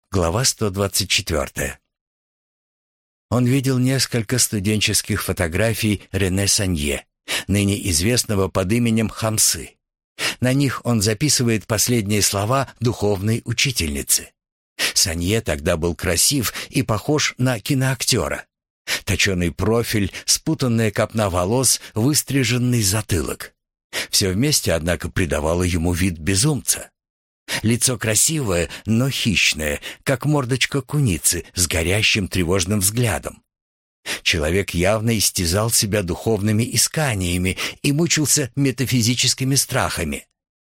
Глава 124. Он видел несколько студенческих фотографий Рене Санье, ныне известного под именем Хамсы. На них он записывает последние слова духовной учительницы. Санье тогда был красив и похож на киноактера. Точеный профиль, спутанная копна волос, выстриженный затылок. Все вместе, однако, придавало ему вид безумца. Лицо красивое, но хищное, как мордочка куницы с горящим тревожным взглядом. Человек явно истязал себя духовными исканиями и мучился метафизическими страхами.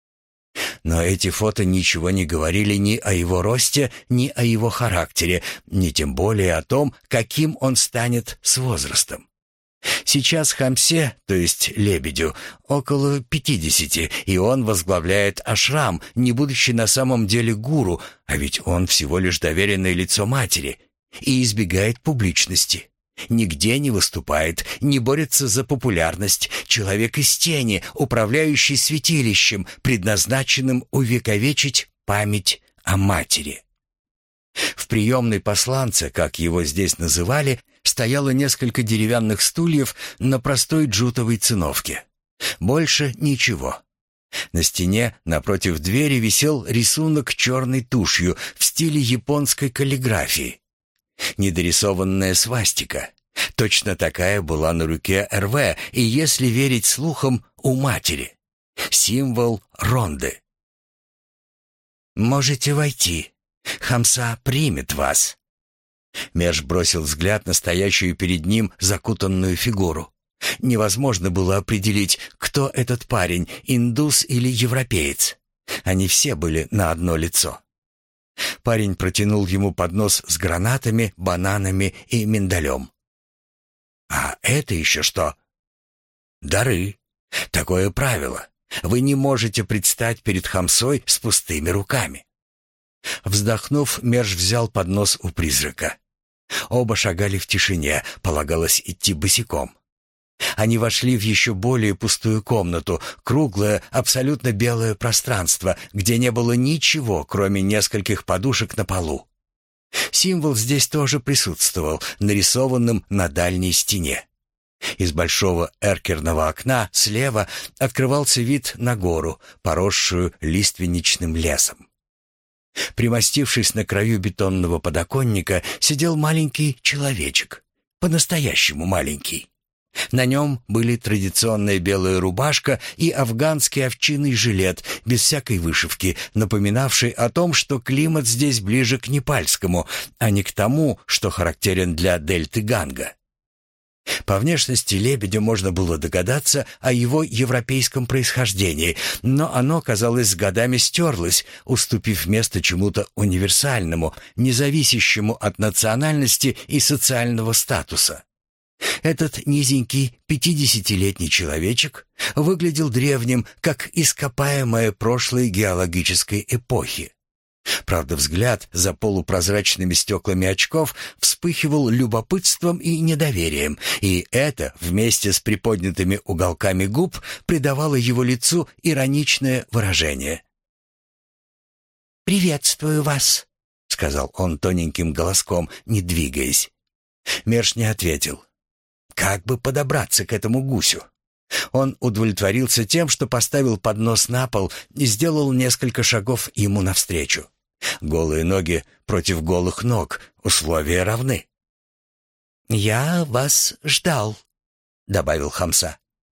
Но эти фото ничего не говорили ни о его росте, ни о его характере, ни тем более о том, каким он станет с возрастом. Сейчас Хамсе, то есть Лебедю, около 50, и он возглавляет ашрам, не будучи на самом деле гуру, а ведь он всего лишь доверенное лицо матери, и избегает публичности. Нигде не выступает, не борется за популярность, человек из тени, управляющий святилищем, предназначенным увековечить память о матери. В приемной посланца, как его здесь называли, стояло несколько деревянных стульев на простой джутовой циновке. Больше ничего. На стене напротив двери висел рисунок черной тушью в стиле японской каллиграфии. Недорисованная свастика. Точно такая была на руке РВ, и, если верить слухам, у матери. Символ Ронды. «Можете войти. Хамса примет вас». Мерш бросил взгляд на стоящую перед ним закутанную фигуру. Невозможно было определить, кто этот парень, индус или европеец. Они все были на одно лицо. Парень протянул ему поднос с гранатами, бананами и миндалем. «А это еще что?» «Дары. Такое правило. Вы не можете предстать перед Хамсой с пустыми руками». Вздохнув, Мерш взял поднос у призрака. Оба шагали в тишине, полагалось идти босиком. Они вошли в еще более пустую комнату, круглое, абсолютно белое пространство, где не было ничего, кроме нескольких подушек на полу. Символ здесь тоже присутствовал, нарисованным на дальней стене. Из большого эркерного окна слева открывался вид на гору, поросшую лиственничным лесом. Примостившись на краю бетонного подоконника, сидел маленький человечек, по-настоящему маленький. На нем были традиционная белая рубашка и афганский овчинный жилет без всякой вышивки, напоминавший о том, что климат здесь ближе к непальскому, а не к тому, что характерен для дельты Ганга. По внешности Лебедя можно было догадаться о его европейском происхождении, но оно, казалось, с годами стерлось, уступив место чему-то универсальному, независящему от национальности и социального статуса. Этот низенький 50-летний человечек выглядел древним, как ископаемое прошлой геологической эпохи. Правда, взгляд за полупрозрачными стеклами очков вспыхивал любопытством и недоверием, и это, вместе с приподнятыми уголками губ, придавало его лицу ироничное выражение. «Приветствую вас», — сказал он тоненьким голоском, не двигаясь. Мерш не ответил. Как бы подобраться к этому гусю? Он удовлетворился тем, что поставил поднос на пол и сделал несколько шагов ему навстречу. Голые ноги против голых ног, условия равны. «Я вас ждал», — добавил Хамса.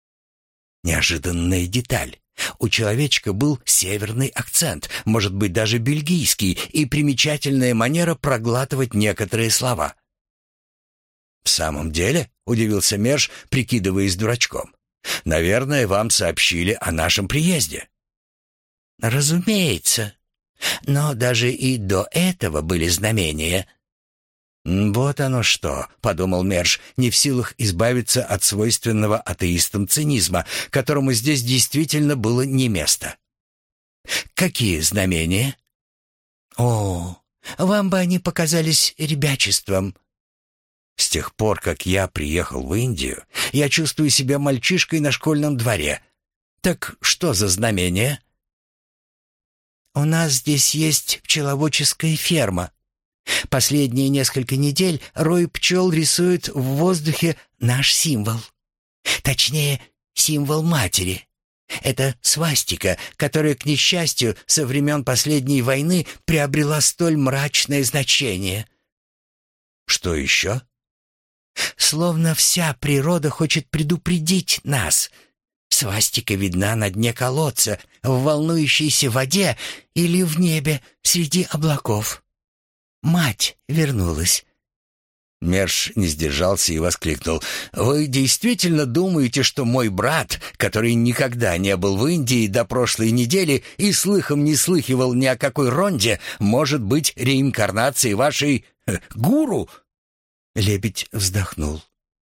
Неожиданная деталь. У человечка был северный акцент, может быть, даже бельгийский, и примечательная манера проглатывать некоторые слова. «В самом деле?» — удивился Мерш, прикидываясь дурачком. «Наверное, вам сообщили о нашем приезде». «Разумеется. Но даже и до этого были знамения». «Вот оно что», — подумал Мерш, не в силах избавиться от свойственного атеистам цинизма, которому здесь действительно было не место. «Какие знамения?» «О, вам бы они показались ребячеством». «С тех пор, как я приехал в Индию, я чувствую себя мальчишкой на школьном дворе. Так что за знамения?» «У нас здесь есть пчеловодческая ферма. Последние несколько недель рой пчел рисует в воздухе наш символ. Точнее, символ матери. Это свастика, которая, к несчастью, со времен последней войны приобрела столь мрачное значение. Что еще? Словно вся природа хочет предупредить нас. Свастика видна на дне колодца, в волнующейся воде или в небе среди облаков. Мать вернулась. Мерш не сдержался и воскликнул: «Вы действительно думаете, что мой брат, который никогда не был в Индии до прошлой недели и слыхом не слыхивал ни о какой Ронде, может быть реинкарнацией вашей гуру?» Лебедь вздохнул.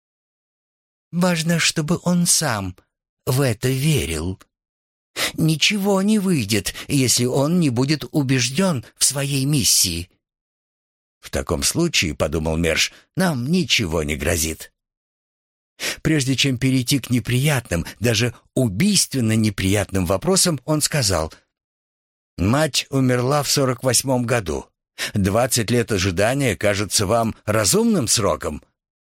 «Важно, чтобы он сам в это верил. Ничего не выйдет, если он не будет убежден в своей миссии». «В таком случае, — подумал Мерш, — нам ничего не грозит». Прежде чем перейти к неприятным, даже убийственно неприятным вопросам, он сказал: «Мать умерла в 48-м году. 20 лет ожидания кажется вам разумным сроком?»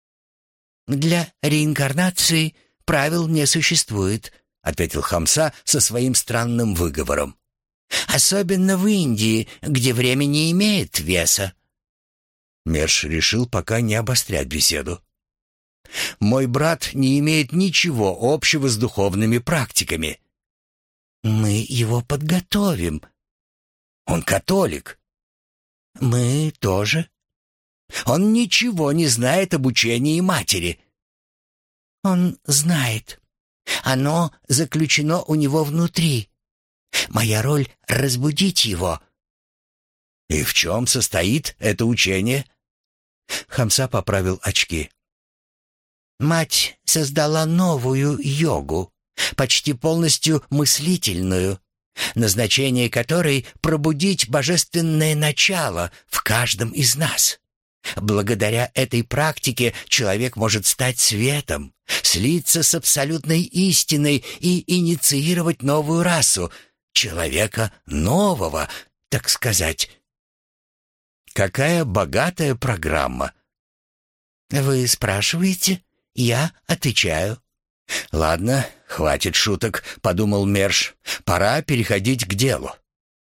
«Для реинкарнации правил не существует», — ответил Хамса со своим странным выговором. «Особенно в Индии, где время не имеет веса». Мерш решил пока не обострять беседу. «Мой брат не имеет ничего общего с духовными практиками». «Мы его подготовим». «Он католик». «Мы тоже». «Он ничего не знает об учении матери». «Он знает. Оно заключено у него внутри. Моя роль — разбудить его». «И в чем состоит это учение?» Хамса поправил очки. «Мать создала новую йогу, почти полностью мыслительную, назначение которой — пробудить божественное начало в каждом из нас. Благодаря этой практике человек может стать светом, слиться с абсолютной истиной и инициировать новую расу, человека нового, так сказать». «Какая богатая программа!» «Вы спрашиваете, я отвечаю». «Ладно, хватит шуток», — подумал Мерш. «Пора переходить к делу».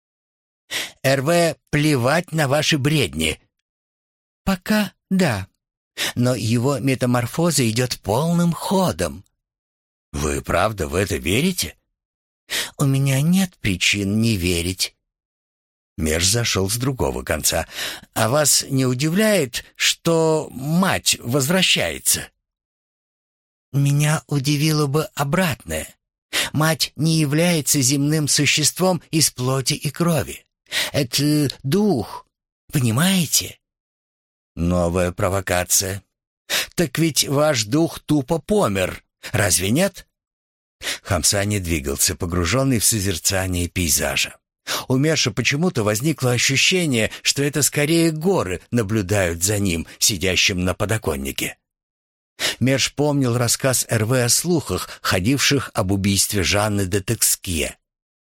«РВ плевать на ваши бредни». «Пока да, но его метаморфоза идет полным ходом». «Вы правда в это верите?» «У меня нет причин не верить». Мерш зашел с другого конца. «А вас не удивляет, что мать возвращается?» «Меня удивило бы обратное. Мать не является земным существом из плоти и крови. Это дух, понимаете?» Новая провокация. «Так ведь ваш дух тупо помер, разве нет?» Хамса не двигался, погруженный в созерцание пейзажа. У Мерша почему-то возникло ощущение, что это скорее горы наблюдают за ним, сидящим на подоконнике. Мерш помнил рассказ РВ о слухах, ходивших об убийстве Жанны де Текскье.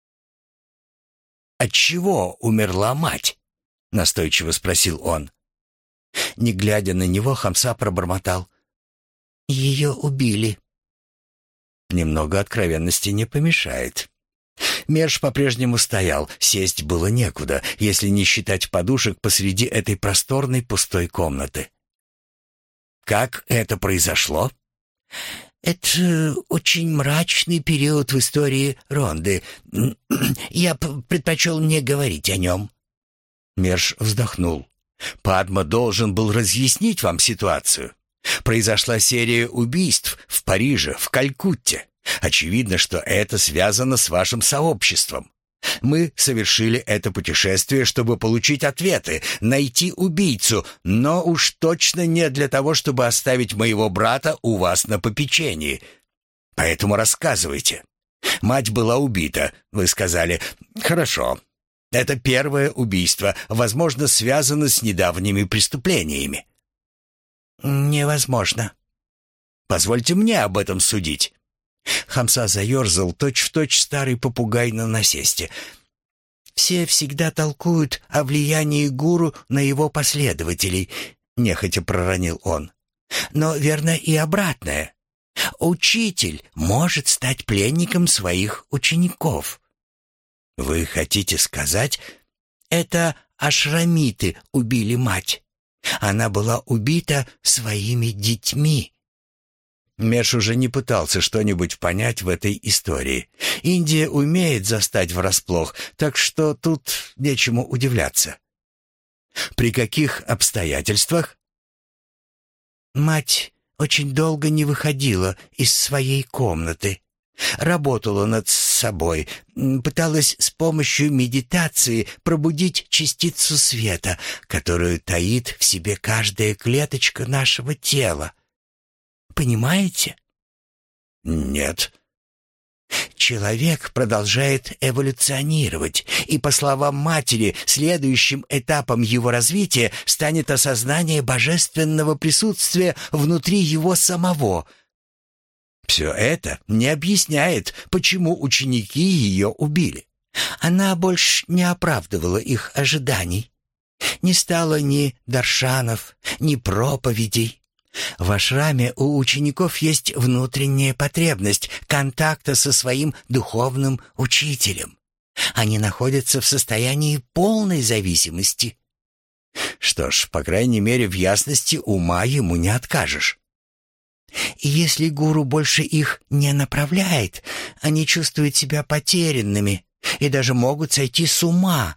«Отчего умерла мать?» — настойчиво спросил он. Не глядя на него, Хамса пробормотал: «Ее убили». Немного откровенности не помешает. Мерш по-прежнему стоял, сесть было некуда, если не считать подушек посреди этой просторной пустой комнаты. «Как это произошло?» «Это очень мрачный период в истории Ронды. Я предпочел не говорить о нем». Мерш вздохнул. «Падма должен был разъяснить вам ситуацию. Произошла серия убийств в Париже, в Калькутте. Очевидно, что это связано с вашим сообществом. Мы совершили это путешествие, чтобы получить ответы, найти убийцу, но уж точно не для того, чтобы оставить моего брата у вас на попечении. Поэтому рассказывайте. Мать была убита, вы сказали. Хорошо. Это первое убийство, возможно, связано с недавними преступлениями». «Невозможно». «Позвольте мне об этом судить». Хамса заерзал, точь-в-точь старый попугай на насесте. Все всегда толкуют о влиянии гуру на его последователей, нехотя проронил он. Но верно и обратное. Учитель может стать пленником своих учеников. Вы хотите сказать, это ашрамиты убили мать? Она была убита своими детьми. Меш уже не пытался что-нибудь понять в этой истории. Индия умеет застать врасплох, так что тут нечему удивляться. При каких обстоятельствах? Мать очень долго не выходила из своей комнаты. Работала над собой, пыталась с помощью медитации пробудить частицу света, которую таит в себе каждая клеточка нашего тела. Понимаете? Нет. Человек продолжает эволюционировать, и, по словам матери, следующим этапом его развития станет осознание божественного присутствия внутри его самого. Все это не объясняет, почему ученики ее убили. Она больше не оправдывала их ожиданий. Не стало ни даршанов, ни проповедей. В ашраме у учеников есть внутренняя потребность контакта со своим духовным учителем. Они находятся в состоянии полной зависимости. Что ж, по крайней мере, в ясности ума ему не откажешь. И если гуру больше их не направляет, они чувствуют себя потерянными и даже могут сойти с ума.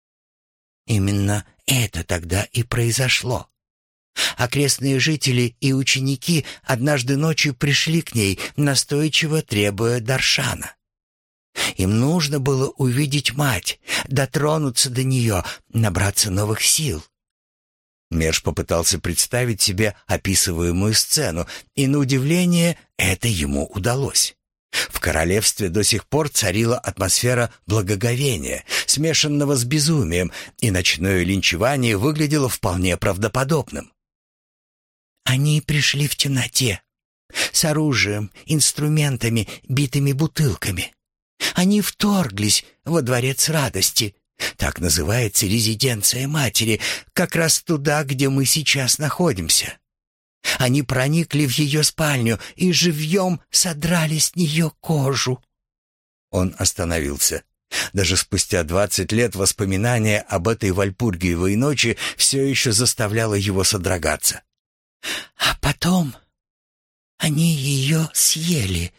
Именно это тогда и произошло. Окрестные жители и ученики однажды ночью пришли к ней, настойчиво требуя даршана. Им нужно было увидеть мать, дотронуться до нее, набраться новых сил. Мерш попытался представить себе описываемую сцену, и, на удивление, это ему удалось. В королевстве до сих пор царила атмосфера благоговения, смешанного с безумием, и ночное линчевание выглядело вполне правдоподобным. Они пришли в темноте, с оружием, инструментами, битыми бутылками. Они вторглись во дворец радости. Так называется резиденция матери, как раз туда, где мы сейчас находимся. Они проникли в ее спальню и живьем содрали с нее кожу. Он остановился. Даже спустя 20 лет воспоминание об этой вальпургиевой ночи все еще заставляло его содрогаться. А потом они ее съели.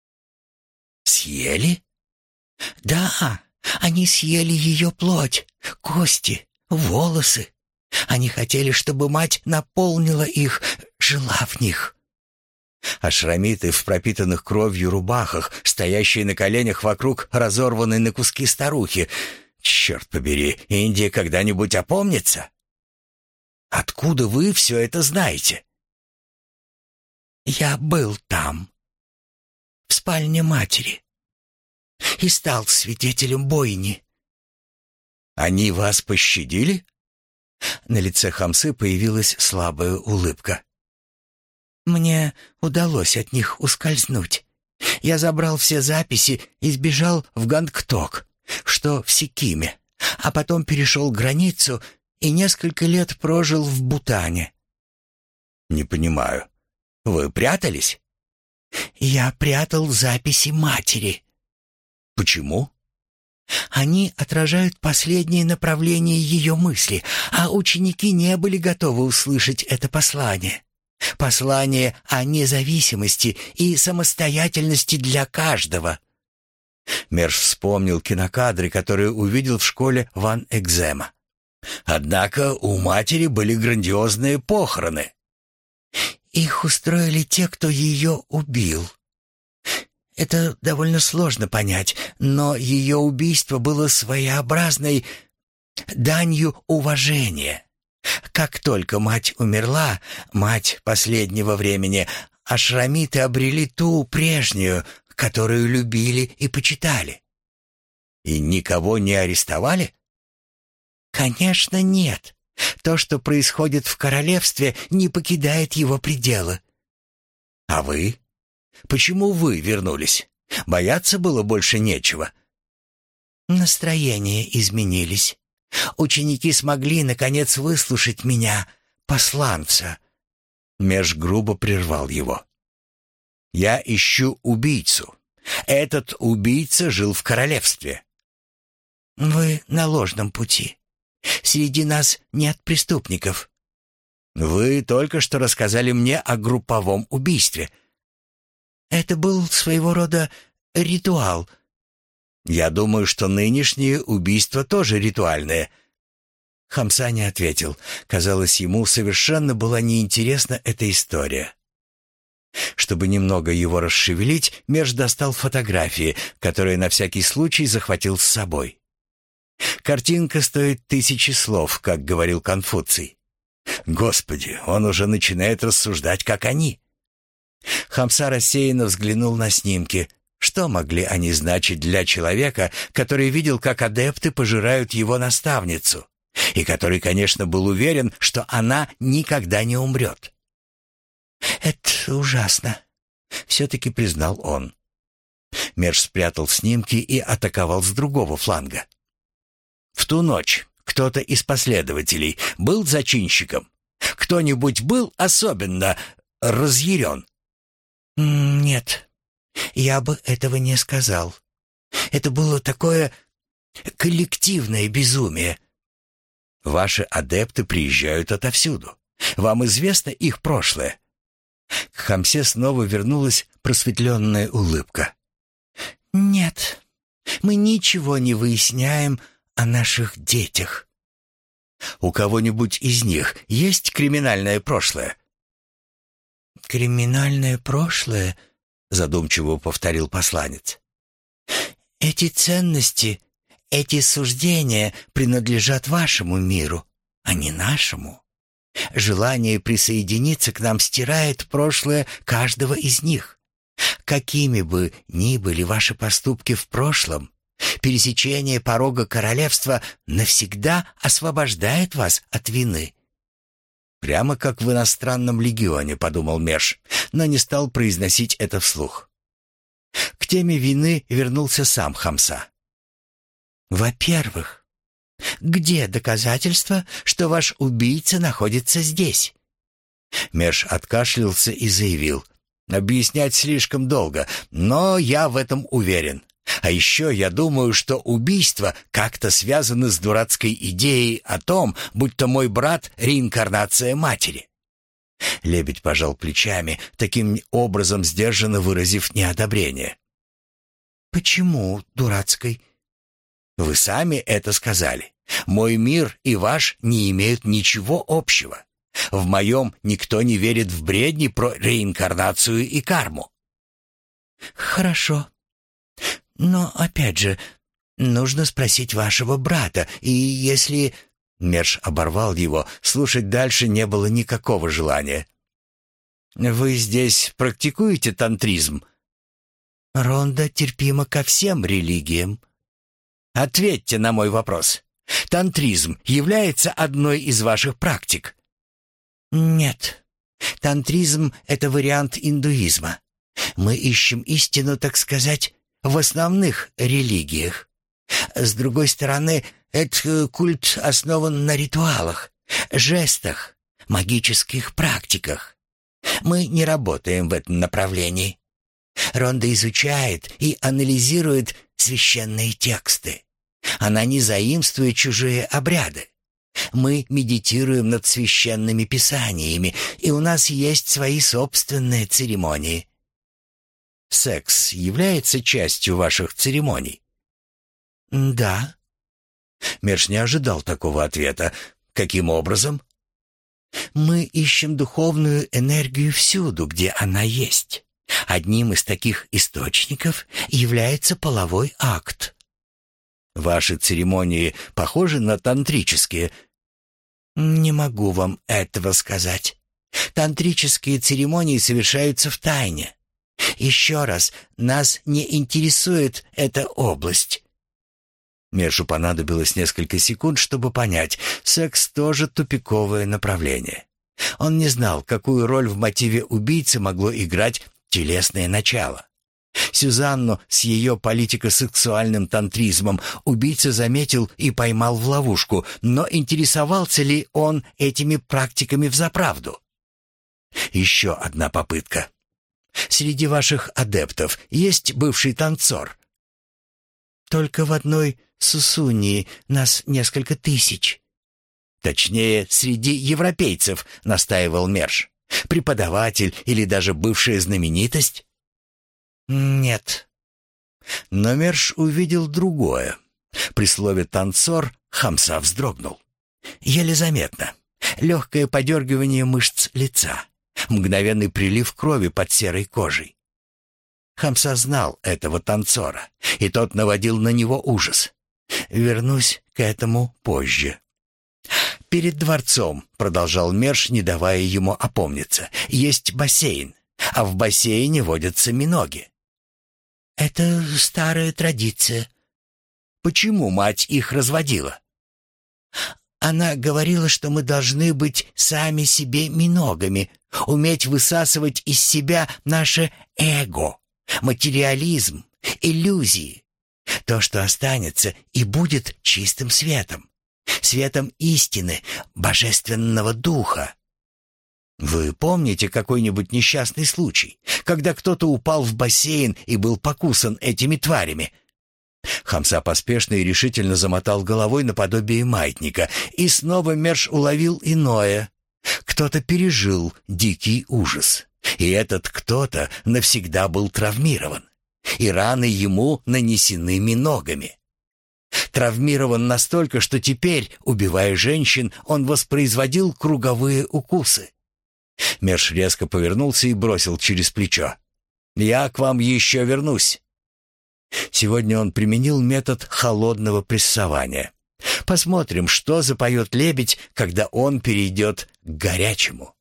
Съели? Да, они съели ее плоть, кости, волосы. Они хотели, чтобы мать наполнила их, жила в них. Ашрамиты в пропитанных кровью рубахах, стоящие на коленях вокруг разорванной на куски старухи. Черт побери, Индия когда-нибудь опомнится? Откуда вы все это знаете? Я был там, в спальне матери, и стал свидетелем бойни. Они вас пощадили? На лице Хамсы появилась слабая улыбка. Мне удалось от них ускользнуть. Я забрал все записи и сбежал в Гангток, что в Сикиме, а потом перешел границу и несколько лет прожил в Бутане. Не понимаю. Вы прятались? Я прятал записи матери. Почему? Они отражают последние направления ее мысли, а ученики не были готовы услышать это послание. Послание о независимости и самостоятельности для каждого. Мерш вспомнил кинокадры, которые увидел в школе Ван Экзема. Однако у матери были грандиозные похороны. Их устроили те, кто ее убил. Это довольно сложно понять, но ее убийство было своеобразной данью уважения. Как только мать умерла, мать последнего времени, ашрамиты обрели ту прежнюю, которую любили и почитали. И никого не арестовали? Конечно, нет. То, что происходит в королевстве, не покидает его пределы. А вы? Почему вы вернулись? Бояться было больше нечего. Настроения изменились. Ученики смогли, наконец, выслушать меня, посланца. Меж грубо прервал его. Я ищу убийцу. Этот убийца жил в королевстве. Вы на ложном пути. Среди нас нет преступников. Вы только что рассказали мне о групповом убийстве. Это был своего рода ритуал. Я думаю, что нынешние убийства тоже ритуальные. Хамса не ответил. Казалось, ему совершенно была неинтересна эта история. Чтобы немного его расшевелить, Меж достал фотографии, которые на всякий случай захватил с собой. Картинка стоит 1000 слов, как говорил Конфуций. Господи, он уже начинает рассуждать, как они. Хамса рассеянно взглянул на снимки. Что могли они значить для человека, который видел, как адепты пожирают его наставницу, и который, конечно, был уверен, что она никогда не умрет? «Это ужасно», — все-таки признал он. Меж спрятал снимки и атаковал с другого фланга. В ту ночь кто-то из последователей был зачинщиком? Кто-нибудь был особенно разъярен? Нет, я бы этого не сказал. Это было такое коллективное безумие. Ваши адепты приезжают отовсюду. Вам известно их прошлое? К Хамсе снова вернулась просветленная улыбка. Нет, мы ничего не выясняем о наших детях. У кого-нибудь из них есть криминальное прошлое? Криминальное прошлое, задумчиво повторил посланец. Эти ценности, эти суждения принадлежат вашему миру, а не нашему. Желание присоединиться к нам стирает прошлое каждого из них. Какими бы ни были ваши поступки в прошлом, пересечение порога королевства навсегда освобождает вас от вины. Прямо как в иностранном легионе, подумал Меж, но не стал произносить это вслух. К теме вины вернулся сам Хамса. Во-первых, где доказательства, что ваш убийца находится здесь? Меж откашлялся и заявил: объяснять слишком долго, но я в этом уверен. А еще я думаю, что убийство как-то связано с дурацкой идеей о том, будто мой брат — реинкарнация матери. Лебедь пожал плечами, таким образом сдержанно выразив неодобрение. «Почему дурацкой?» «Вы сами это сказали. Мой мир и ваш не имеют ничего общего. В моем никто не верит в бредни про реинкарнацию и карму». «Хорошо. Но, опять же, нужно спросить вашего брата, и если...» Мерш оборвал его, слушать дальше не было никакого желания. «Вы здесь практикуете тантризм?» «Ронда терпима ко всем религиям». «Ответьте на мой вопрос. Тантризм является одной из ваших практик?» «Нет. Тантризм — это вариант индуизма. Мы ищем истину, так сказать, в основных религиях. С другой стороны, этот культ основан на ритуалах, жестах, магических практиках. Мы не работаем в этом направлении. Ронда изучает и анализирует священные тексты. Она не заимствует чужие обряды. Мы медитируем над священными писаниями, и у нас есть свои собственные церемонии. Секс является частью ваших церемоний? Да. Мерш не ожидал такого ответа. Каким образом? Мы ищем духовную энергию всюду, где она есть. Одним из таких источников является половой акт. Ваши церемонии похожи на тантрические? Не могу вам этого сказать. Тантрические церемонии совершаются в тайне. Еще раз, нас не интересует эта область. Межу понадобилось несколько секунд, чтобы понять, секс тоже тупиковое направление. Он не знал, какую роль в мотиве убийцы могло играть телесное начало. Сюзанну с ее политико-сексуальным тантризмом убийца заметил и поймал в ловушку, но интересовался ли он этими практиками взаправду? Еще одна попытка. Среди ваших адептов есть бывший танцор? Только в одной Сусунии нас несколько тысяч. Точнее, среди европейцев, настаивал Мерш. Преподаватель или даже бывшая знаменитость? Нет. Но Мерш увидел другое. При слове «танцор» Хамса вздрогнул. Еле заметно. Легкое подергивание мышц лица. Мгновенный прилив крови под серой кожей. Хамса знал этого танцора, и тот наводил на него ужас. Вернусь к этому позже. «Перед дворцом», — продолжал Мерш, не давая ему опомниться, — «есть бассейн, а в бассейне водятся миноги». «Это старая традиция». «Почему мать их разводила?» «Она говорила, что мы должны быть сами себе миногами, уметь высасывать из себя наше эго, материализм, иллюзии. То, что останется и будет чистым светом, светом истины, божественного духа». Вы помните какой-нибудь несчастный случай, когда кто-то упал в бассейн и был покусан этими тварями? Хамса поспешно и решительно замотал головой наподобие маятника, и снова Мерш уловил иное. Кто-то пережил дикий ужас, и этот кто-то навсегда был травмирован, и раны ему нанесены миногами. Травмирован настолько, что теперь, убивая женщин, он воспроизводил круговые укусы. Мерш резко повернулся и бросил через плечо: «Я к вам еще вернусь». Сегодня он применил метод холодного прессования. Посмотрим, что запоет лебедь, когда он перейдет к горячему.